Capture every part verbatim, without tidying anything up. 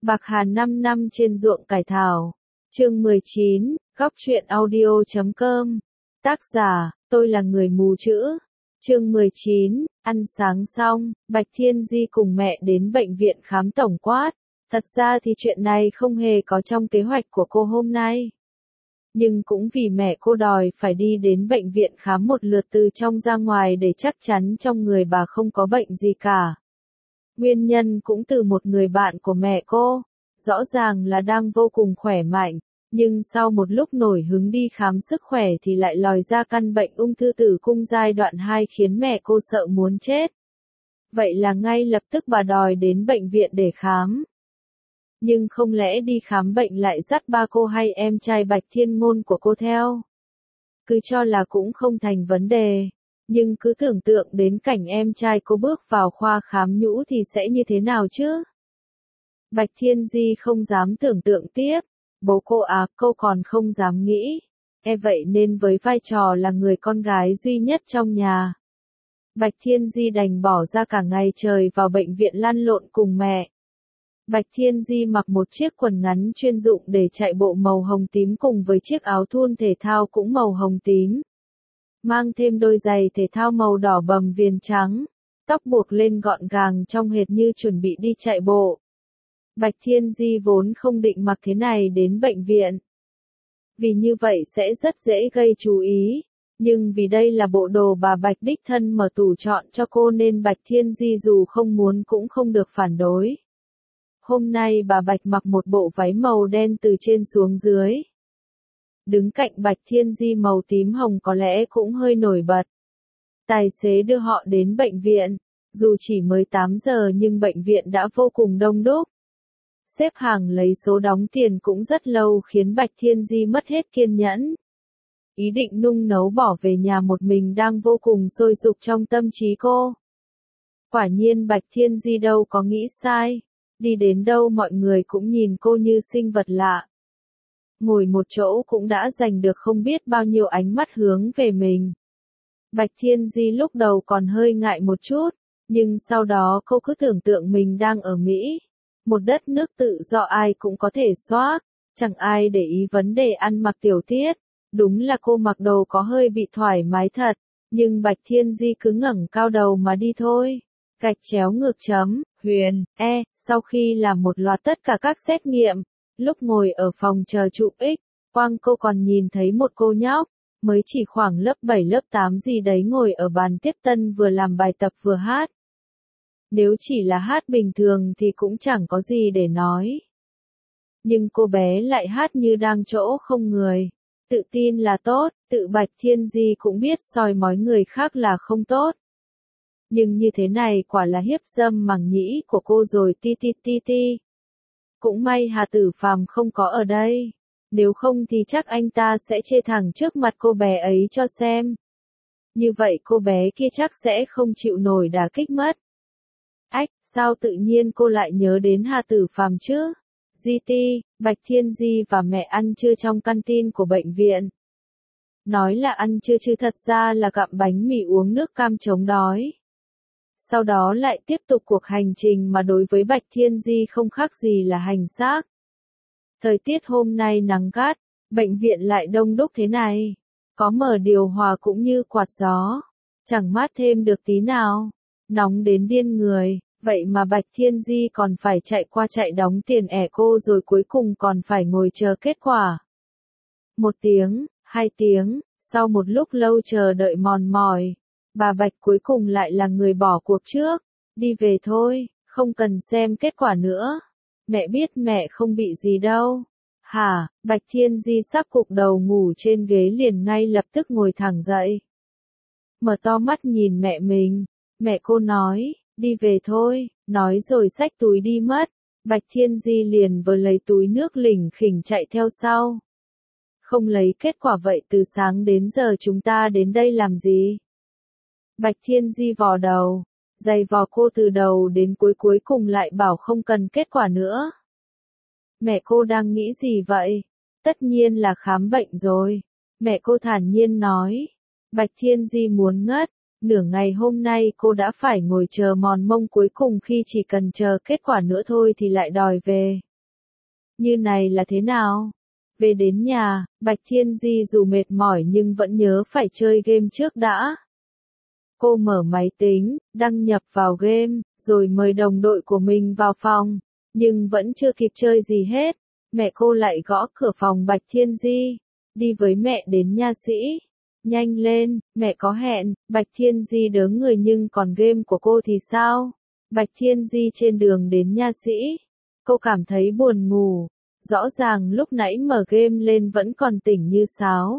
Bạc Hà năm năm trên ruộng cải thảo. Chương mười chín, góc truyện audio chấm com. Tác giả, tôi là người mù chữ. Chương mười chín, ăn sáng xong, Bạch Thiên Di cùng mẹ đến bệnh viện khám tổng quát. Thật ra thì chuyện này không hề có trong kế hoạch của cô hôm nay. Nhưng cũng vì mẹ cô đòi phải đi đến bệnh viện khám một lượt từ trong ra ngoài để chắc chắn trong người bà không có bệnh gì cả. Nguyên nhân cũng từ một người bạn của mẹ cô, rõ ràng là đang vô cùng khỏe mạnh, nhưng sau một lúc nổi hứng đi khám sức khỏe thì lại lòi ra căn bệnh ung thư tử cung giai đoạn hai khiến mẹ cô sợ muốn chết. Vậy là ngay lập tức bà đòi đến bệnh viện để khám. Nhưng không lẽ đi khám bệnh lại dắt ba cô hay em trai Bạch Thiên Ngôn của cô theo? Cứ cho là cũng không thành vấn đề. Nhưng cứ tưởng tượng đến cảnh em trai cô bước vào khoa khám nhũ thì sẽ như thế nào chứ? Bạch Thiên Di không dám tưởng tượng tiếp. Bố cô à, cô còn không dám nghĩ. E vậy nên với vai trò là người con gái duy nhất trong nhà, Bạch Thiên Di đành bỏ ra cả ngày trời vào bệnh viện lăn lộn cùng mẹ. Bạch Thiên Di mặc một chiếc quần ngắn chuyên dụng để chạy bộ màu hồng tím cùng với chiếc áo thun thể thao cũng màu hồng tím. Mang thêm đôi giày thể thao màu đỏ bầm viền trắng, tóc buộc lên gọn gàng trông hệt như chuẩn bị đi chạy bộ. Bạch Thiên Di vốn không định mặc thế này đến bệnh viện, vì như vậy sẽ rất dễ gây chú ý, nhưng vì đây là bộ đồ bà Bạch đích thân mở tủ chọn cho cô nên Bạch Thiên Di dù không muốn cũng không được phản đối. Hôm nay bà Bạch mặc một bộ váy màu đen từ trên xuống dưới. Đứng cạnh Bạch Thiên Di màu tím hồng có lẽ cũng hơi nổi bật. Tài xế đưa họ đến bệnh viện, dù chỉ mới tám giờ nhưng bệnh viện đã vô cùng đông đúc. Xếp hàng lấy số đóng tiền cũng rất lâu khiến Bạch Thiên Di mất hết kiên nhẫn. Ý định nung nấu bỏ về nhà một mình đang vô cùng sôi sục trong tâm trí cô. Quả nhiên Bạch Thiên Di đâu có nghĩ sai, đi đến đâu mọi người cũng nhìn cô như sinh vật lạ. Ngồi một chỗ cũng đã giành được không biết bao nhiêu ánh mắt hướng về mình. Bạch Thiên Di lúc đầu còn hơi ngại một chút, nhưng sau đó cô cứ tưởng tượng mình đang ở Mỹ. Một đất nước tự do ai cũng có thể xoác, chẳng ai để ý vấn đề ăn mặc tiểu tiết. Đúng là cô mặc đồ có hơi bị thoải mái thật, nhưng Bạch Thiên Di cứ ngẩng cao đầu mà đi thôi. Gạch chéo ngược chấm, Huyền, E, sau khi làm một loạt tất cả các xét nghiệm, lúc ngồi ở phòng chờ chụp X, quang cô còn nhìn thấy một cô nhóc, mới chỉ khoảng lớp bảy lớp tám gì đấy ngồi ở bàn tiếp tân vừa làm bài tập vừa hát. Nếu chỉ là hát bình thường thì cũng chẳng có gì để nói. Nhưng cô bé lại hát như đang chỗ không người. Tự tin là tốt, tự Bạch Thiên Di cũng biết soi mói người khác là không tốt. Nhưng như thế này quả là hiếp dâm màng nhĩ của cô rồi ti ti ti ti. Cũng may Hà Tử Phàm không có ở đây. Nếu không thì chắc anh ta sẽ chê thẳng trước mặt cô bé ấy cho xem. Như vậy cô bé kia chắc sẽ không chịu nổi đả kích mất. Ách, sao tự nhiên cô lại nhớ đến Hà Tử Phàm chứ? giê tê, Bạch Thiên Di và mẹ ăn trưa trong canteen của bệnh viện. Nói là ăn trưa chứ thật ra là gặm bánh mì uống nước cam chống đói. Sau đó lại tiếp tục cuộc hành trình mà đối với Bạch Thiên Di không khác gì là hành xác. Thời tiết hôm nay nắng gắt, bệnh viện lại đông đúc thế này. Có mở điều hòa cũng như quạt gió. Chẳng mát thêm được tí nào. Nóng đến điên người. Vậy mà Bạch Thiên Di còn phải chạy qua chạy đóng tiền ẻ cô rồi cuối cùng còn phải ngồi chờ kết quả. Một tiếng, hai tiếng, sau một lúc lâu chờ đợi mòn mỏi, bà Bạch cuối cùng lại là người bỏ cuộc trước. Đi về thôi, không cần xem kết quả nữa. Mẹ biết mẹ không bị gì đâu. Hả, Bạch Thiên Di sắp cụp đầu ngủ trên ghế liền ngay lập tức ngồi thẳng dậy. Mở to mắt nhìn mẹ mình, mẹ cô nói. Đi về thôi, nói rồi xách túi đi mất. Bạch Thiên Di liền vừa lấy túi nước lỉnh khỉnh chạy theo sau. Không lấy kết quả vậy từ sáng đến giờ chúng ta đến đây làm gì? Bạch Thiên Di vò đầu, giày vò cô từ đầu đến cuối cuối cùng lại bảo không cần kết quả nữa. Mẹ cô đang nghĩ gì vậy? Tất nhiên là khám bệnh rồi. Mẹ cô thản nhiên nói. Bạch Thiên Di muốn ngất. Nửa ngày hôm nay cô đã phải ngồi chờ mòn mông cuối cùng khi chỉ cần chờ kết quả nữa thôi thì lại đòi về. Như này là thế nào? Về đến nhà, Bạch Thiên Di dù mệt mỏi nhưng vẫn nhớ phải chơi game trước đã. Cô mở máy tính, đăng nhập vào game, rồi mời đồng đội của mình vào phòng, nhưng vẫn chưa kịp chơi gì hết. Mẹ cô lại gõ cửa phòng Bạch Thiên Di. Đi với mẹ đến nha sĩ. Nhanh lên, mẹ có hẹn. Bạch Thiên Di đớ người nhưng còn game của cô thì sao? Bạch Thiên Di trên đường đến nha sĩ. Cô cảm thấy buồn ngủ. Rõ ràng lúc nãy mở game lên vẫn còn tỉnh như sáo.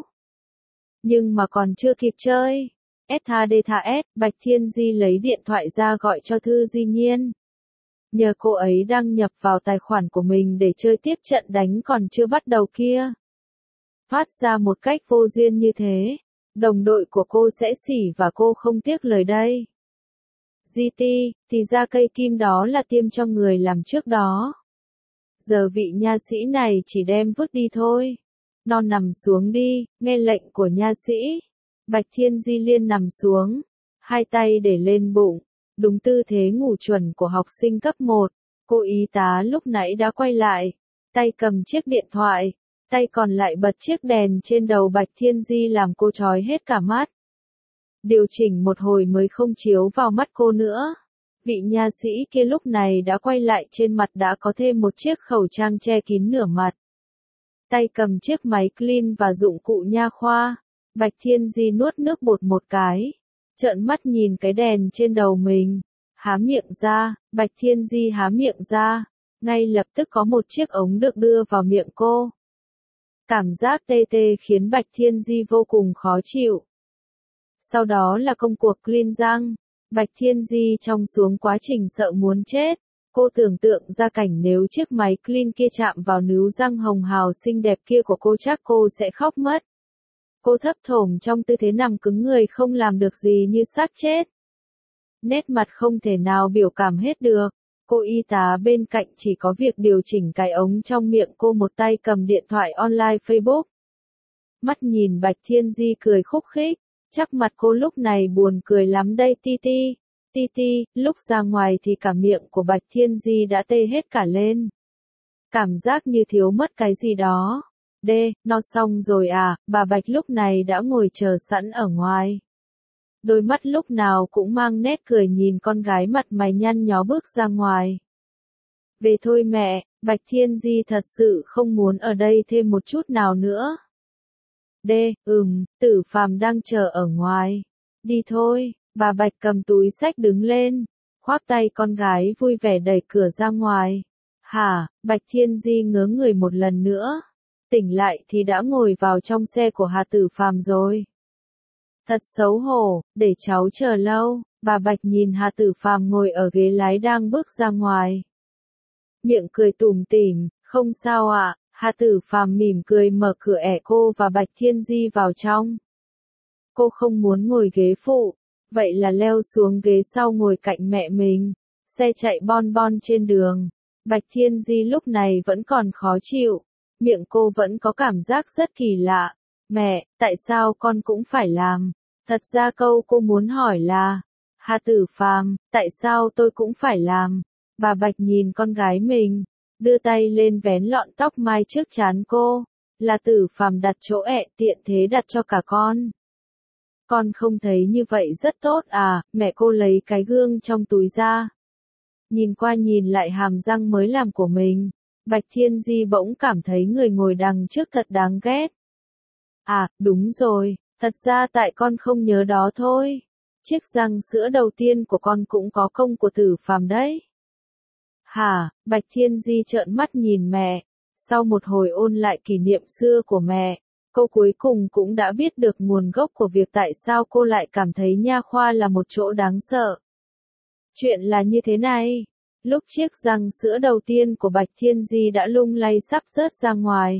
Nhưng mà còn chưa kịp chơi. ét hát đê tha ét, Bạch Thiên Di lấy điện thoại ra gọi cho Thư Di Nhiên. Nhờ cô ấy đăng nhập vào tài khoản của mình để chơi tiếp trận đánh còn chưa bắt đầu kia. Phát ra một cách vô duyên như thế, đồng đội của cô sẽ xỉ và cô không tiếc lời đây. giê tê, thì ra cây kim đó là tiêm cho người làm trước đó. Giờ vị nha sĩ này chỉ đem vứt đi thôi. Non nằm xuống đi, nghe lệnh của nha sĩ. Bạch Thiên Di Liên nằm xuống, hai tay để lên bụng, đúng tư thế ngủ chuẩn của học sinh cấp một. Cô y tá lúc nãy đã quay lại, tay cầm chiếc điện thoại, tay còn lại bật chiếc đèn trên đầu Bạch Thiên Di làm cô chói hết cả mắt. Điều chỉnh một hồi mới không chiếu vào mắt cô nữa. Vị nha sĩ kia lúc này đã quay lại, trên mặt đã có thêm một chiếc khẩu trang che kín nửa mặt. Tay cầm chiếc máy clean và dụng cụ nha khoa. Bạch Thiên Di nuốt nước bọt một cái, trợn mắt nhìn cái đèn trên đầu mình, há miệng ra. Bạch Thiên Di há miệng ra, ngay lập tức có một chiếc ống được đưa vào miệng cô. Cảm giác tê tê khiến Bạch Thiên Di vô cùng khó chịu. Sau đó là công cuộc clean răng. Bạch Thiên Di trong xuống quá trình sợ muốn chết. Cô tưởng tượng ra cảnh nếu chiếc máy clean kia chạm vào níu răng hồng hào xinh đẹp kia của cô chắc cô sẽ khóc mất. Cô thấp thỏm trong tư thế nằm cứng người không làm được gì như xác chết. Nét mặt không thể nào biểu cảm hết được. Cô y tá bên cạnh chỉ có việc điều chỉnh cái ống trong miệng cô, một tay cầm điện thoại online Facebook. Mắt nhìn Bạch Thiên Di cười khúc khích, chắc mặt cô lúc này buồn cười lắm đây ti ti. Ti ti, lúc ra ngoài thì cả miệng của Bạch Thiên Di đã tê hết cả lên. Cảm giác như thiếu mất cái gì đó. Đê, no xong rồi à, bà Bạch lúc này đã ngồi chờ sẵn ở ngoài. Đôi mắt lúc nào cũng mang nét cười nhìn con gái mặt mày nhăn nhó bước ra ngoài. Về thôi mẹ, Bạch Thiên Di thật sự không muốn ở đây thêm một chút nào nữa. Đê, ừm, Tử Phàm đang chờ ở ngoài. Đi thôi, bà Bạch cầm túi xách đứng lên, khoác tay con gái vui vẻ đẩy cửa ra ngoài. Hả, Bạch Thiên Di ngớ người một lần nữa. Tỉnh lại thì đã ngồi vào trong xe của Hà Tử Phàm rồi. Thật xấu hổ, để cháu chờ lâu. Bà Bạch nhìn Hà Tử Phàm ngồi ở ghế lái đang bước ra ngoài. Miệng cười tủm tỉm, không sao ạ. À? Hà Tử Phàm mỉm cười mở cửa ẻ cô và Bạch Thiên Di vào trong. Cô không muốn ngồi ghế phụ, vậy là leo xuống ghế sau ngồi cạnh mẹ mình. Xe chạy bon bon trên đường. Bạch Thiên Di lúc này vẫn còn khó chịu. Miệng cô vẫn có cảm giác rất kỳ lạ. Mẹ, tại sao con cũng phải làm? Thật ra câu cô muốn hỏi là, Hà Tử Phàm, tại sao tôi cũng phải làm? Bà Bạch nhìn con gái mình, đưa tay lên vén lọn tóc mai trước trán cô. Là Tử Phàm đặt chỗ ẹ, tiện thế đặt cho cả con. Con không thấy như vậy rất tốt à? Mẹ cô lấy cái gương trong túi ra. Nhìn qua nhìn lại hàm răng mới làm của mình. Bạch Thiên Di bỗng cảm thấy người ngồi đằng trước thật đáng ghét. À, đúng rồi, thật ra tại con không nhớ đó thôi. Chiếc răng sữa đầu tiên của con cũng có công của Tử Phàm đấy. Hả, Bạch Thiên Di trợn mắt nhìn mẹ. Sau một hồi ôn lại kỷ niệm xưa của mẹ, cô cuối cùng cũng đã biết được nguồn gốc của việc tại sao cô lại cảm thấy nha khoa là một chỗ đáng sợ. Chuyện là như thế này. Lúc chiếc răng sữa đầu tiên của Bạch Thiên Di đã lung lay sắp rớt ra ngoài.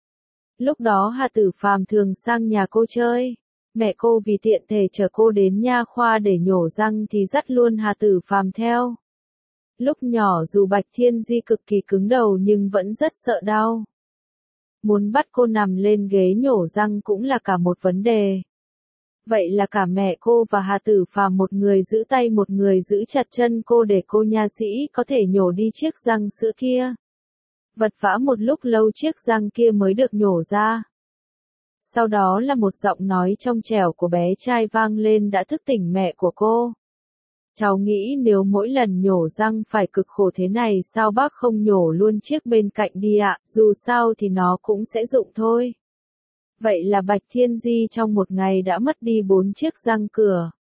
Lúc đó Hà Tử Phàm thường sang nhà cô chơi. Mẹ cô vì tiện thể chở cô đến nha khoa để nhổ răng thì dắt luôn Hà Tử Phàm theo. Lúc nhỏ dù Bạch Thiên Di cực kỳ cứng đầu nhưng vẫn rất sợ đau. Muốn bắt cô nằm lên ghế nhổ răng cũng là cả một vấn đề. Vậy là cả mẹ cô và Hà Tử Phàm một người giữ tay một người giữ chặt chân cô để cô nha sĩ có thể nhổ đi chiếc răng sữa kia. vật vã một lúc lâu chiếc răng kia mới được nhổ ra. Sau đó là một giọng nói trong trẻo của bé trai vang lên đã thức tỉnh mẹ của cô. Cháu nghĩ nếu mỗi lần nhổ răng phải cực khổ thế này sao bác không nhổ luôn chiếc bên cạnh đi ạ, dù sao thì nó cũng sẽ dụng thôi. Vậy là Bạch Thiên Di trong một ngày đã mất đi bốn chiếc răng cửa.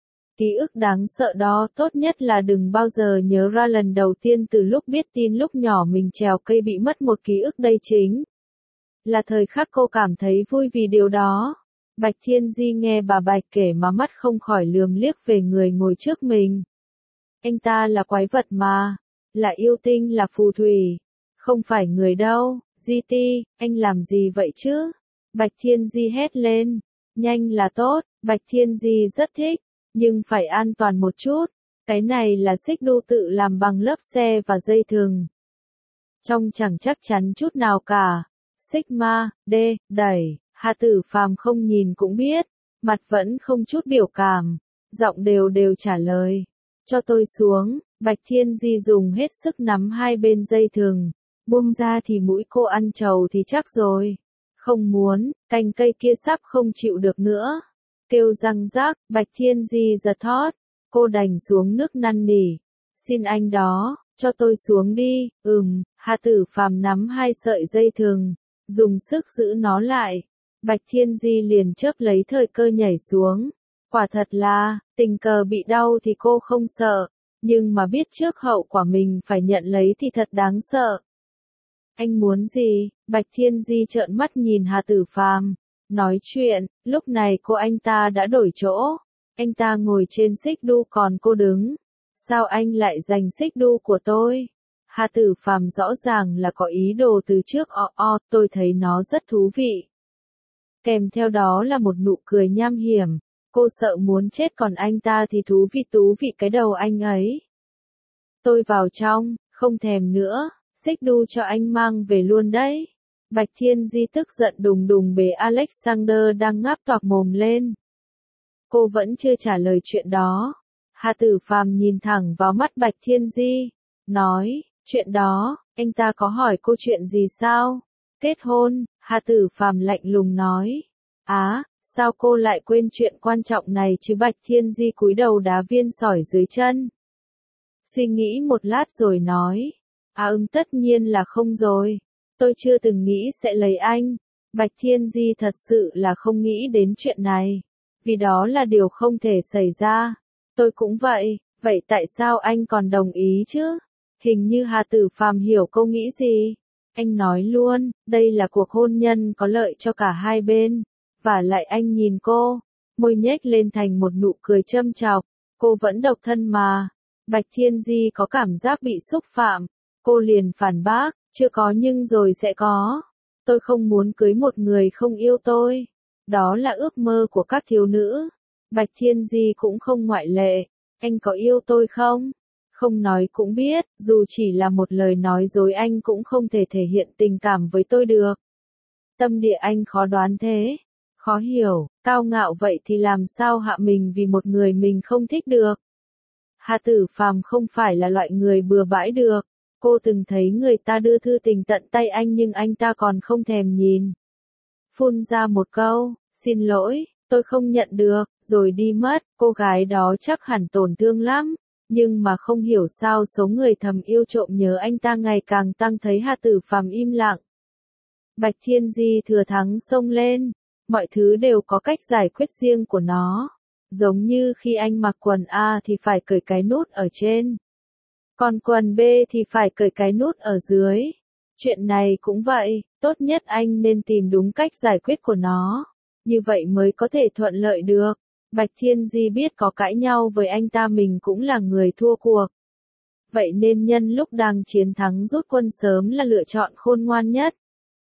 Ký ức đáng sợ đó tốt nhất là đừng bao giờ nhớ ra lần đầu tiên từ lúc biết tin lúc nhỏ mình trèo cây bị mất một ký ức đây chính là thời khắc cô cảm thấy vui vì điều đó. Bạch Thiên Di nghe bà Bạch kể mà mắt không khỏi lườm liếc về người ngồi trước mình. Anh ta là quái vật mà, là yêu tinh là phù thủy, không phải người đâu. Di Ti, anh làm gì vậy chứ? Bạch Thiên Di hét lên, nhanh là tốt. Bạch Thiên Di rất thích, nhưng phải an toàn một chút. Cái này là xích đu tự làm bằng lớp xe và dây thừng. Trông chẳng chắc chắn chút nào cả. Sigma, D, đẩy. Hà Tử Phàm không nhìn cũng biết, mặt vẫn không chút biểu cảm, giọng đều đều trả lời. Cho tôi xuống. Bạch Thiên Di dùng hết sức nắm hai bên dây thừng, buông ra thì mũi cô ăn trầu thì chắc rồi. Không muốn, cành cây kia sắp không chịu được nữa. Kêu răng rác, Bạch Thiên Di giật thót, cô đành xuống nước năn nỉ. Xin anh đó, cho tôi xuống đi. Ừm, Hà Tử Phàm nắm hai sợi dây thừng, dùng sức giữ nó lại. Bạch Thiên Di liền chớp lấy thời cơ nhảy xuống. Quả thật là, tình cờ bị đau thì cô không sợ, nhưng mà biết trước hậu quả mình phải nhận lấy thì thật đáng sợ. Anh muốn gì? Bạch Thiên Di trợn mắt nhìn Hà Tử Phàm. Nói chuyện, lúc này cô anh ta đã đổi chỗ. Anh ta ngồi trên xích đu còn cô đứng. Sao anh lại giành xích đu của tôi? Hà Tử Phàm rõ ràng là có ý đồ từ trước. O o, tôi thấy nó rất thú vị. Kèm theo đó là một nụ cười nham hiểm. Cô sợ muốn chết còn anh ta thì thú vị thú vị cái đầu anh ấy. Tôi vào trong, không thèm nữa, xích đu cho anh mang về luôn đấy. Bạch Thiên Di tức giận đùng đùng bế Alexander đang ngáp toạc mồm lên. Cô vẫn chưa trả lời chuyện đó. Hà Tử Phàm nhìn thẳng vào mắt Bạch Thiên Di, nói, chuyện đó, anh ta có hỏi cô chuyện gì sao? Kết hôn. Hà Tử Phàm lạnh lùng nói. Á, sao cô lại quên chuyện quan trọng này chứ? Bạch Thiên Di cúi đầu đá viên sỏi dưới chân. Suy nghĩ một lát rồi nói. À ừm tất nhiên là không rồi. Tôi chưa từng nghĩ sẽ lấy anh. Bạch Thiên Di thật sự là không nghĩ đến chuyện này. Vì đó là điều không thể xảy ra. Tôi cũng vậy. Vậy tại sao anh còn đồng ý chứ? Hình như Hà Tử Phàm hiểu cô nghĩ gì. Anh nói luôn, đây là cuộc hôn nhân có lợi cho cả hai bên. Và lại anh nhìn cô, môi nhếch lên thành một nụ cười châm chọc. Cô vẫn độc thân mà. Bạch Thiên Di có cảm giác bị xúc phạm. Cô liền phản bác, chưa có nhưng rồi sẽ có. Tôi không muốn cưới một người không yêu tôi. Đó là ước mơ của các thiếu nữ. Bạch Thiên Di cũng không ngoại lệ. Anh có yêu tôi không? Không nói cũng biết, dù chỉ là một lời nói dối anh cũng không thể thể hiện tình cảm với tôi được. Tâm địa anh khó đoán thế. Khó hiểu, cao ngạo vậy thì làm sao hạ mình vì một người mình không thích được. Hà Tử Phàm không phải là loại người bừa bãi được. Cô từng thấy người ta đưa thư tình tận tay anh nhưng anh ta còn không thèm nhìn. Phun ra một câu, xin lỗi, tôi không nhận được, rồi đi mất. Cô gái đó chắc hẳn tổn thương lắm. Nhưng mà không hiểu sao số người thầm yêu trộm nhớ anh ta ngày càng tăng. Thấy Hà Tử Phàm im lặng. Bạch Thiên Di thừa thắng xông lên. Mọi thứ đều có cách giải quyết riêng của nó. Giống như khi anh mặc quần A thì phải cởi cái nút ở trên. Còn quần B thì phải cởi cái nút ở dưới. Chuyện này cũng vậy, tốt nhất anh nên tìm đúng cách giải quyết của nó. Như vậy mới có thể thuận lợi được. Bạch Thiên Di biết có cãi nhau với anh ta mình cũng là người thua cuộc. Vậy nên nhân lúc đang chiến thắng rút quân sớm là lựa chọn khôn ngoan nhất.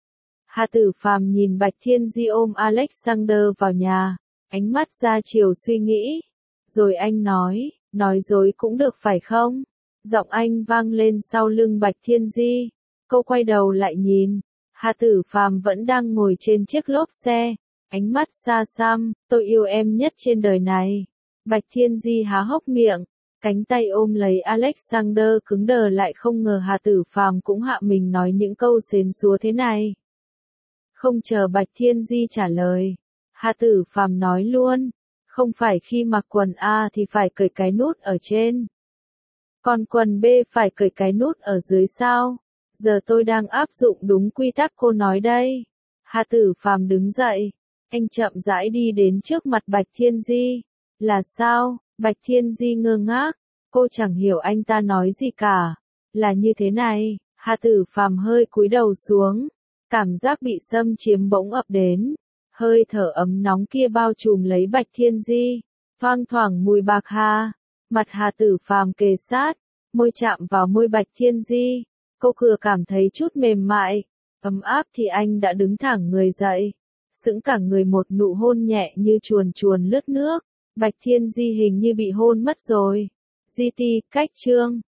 Hà Tử Phàm nhìn Bạch Thiên Di ôm Alexander vào nhà, ánh mắt ra chiều suy nghĩ. Rồi anh nói, nói dối cũng được phải không? Giọng anh vang lên sau lưng Bạch Thiên Di. Cô quay đầu lại nhìn. Hà Tử Phàm vẫn đang ngồi trên chiếc lốp xe. Ánh mắt xa xăm, tôi yêu em nhất trên đời này. Bạch Thiên Di há hốc miệng. Cánh tay ôm lấy Alexander cứng đờ lại, không ngờ Hà Tử Phàm cũng hạ mình nói những câu sến súa thế này. Không chờ Bạch Thiên Di trả lời, Hà Tử Phàm nói luôn, không phải khi mặc quần A thì phải cởi cái nút ở trên. Còn quần B phải cởi cái nút ở dưới sao? Giờ tôi đang áp dụng đúng quy tắc cô nói đây. Hà Tử Phàm đứng dậy, anh chậm rãi đi đến trước mặt Bạch Thiên Di. Là sao? Bạch Thiên Di ngơ ngác, cô chẳng hiểu anh ta nói gì cả. Là như thế này, Hà Tử Phàm hơi cúi đầu xuống, cảm giác bị xâm chiếm bỗng ập đến. Hơi thở ấm nóng kia bao trùm lấy Bạch Thiên Di, thoang thoảng mùi bạc hà. Mặt Hà Tử Phàm kề sát, môi chạm vào môi Bạch Thiên Di, cô vừa cảm thấy chút mềm mại, ấm áp thì anh đã đứng thẳng người dậy, sững cả người, một nụ hôn nhẹ như chuồn chuồn lướt nước. Bạch Thiên Di hình như bị hôn mất rồi. Di ti, cách chương